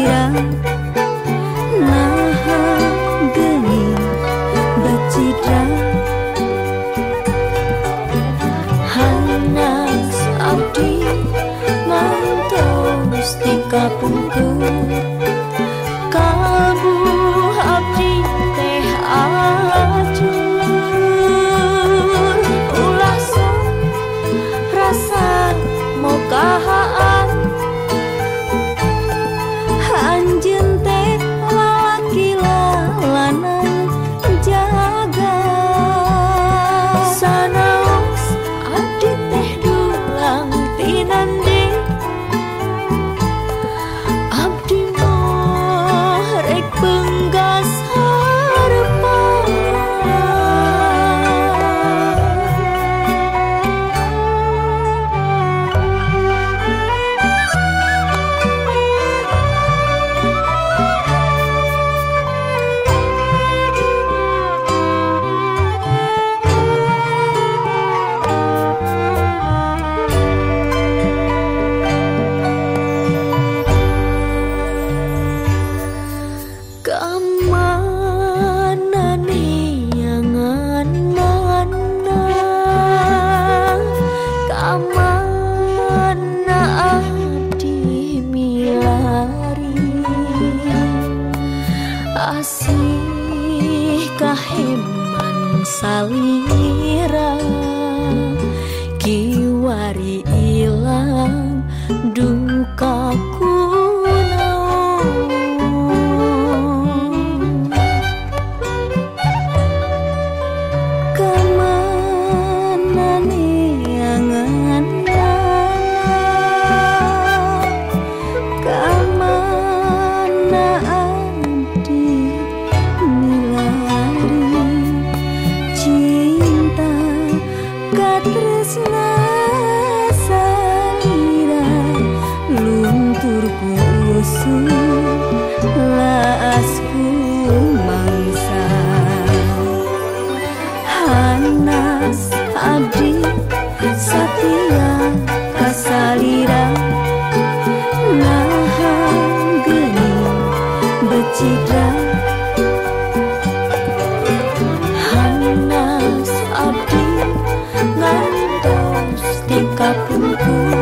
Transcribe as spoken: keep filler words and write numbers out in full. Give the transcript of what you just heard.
salira naha geni becidra hanas abdi ngantos tika pungkur kabu abdi teh ajur ulah sok rasa mokahaan anjeun teh lalaki lalanan jaga sanaos abdi teh dulang tinandi abdi moh rek beunggas hareupan kamana neangan mana kamana abdi milari asih kaheman salira kiwari ilang dukaku tresna salira luntur kusu laasku mangsa hanas abdi satia kasalira naha geni becidra hanas abdi ngantos tika pungkur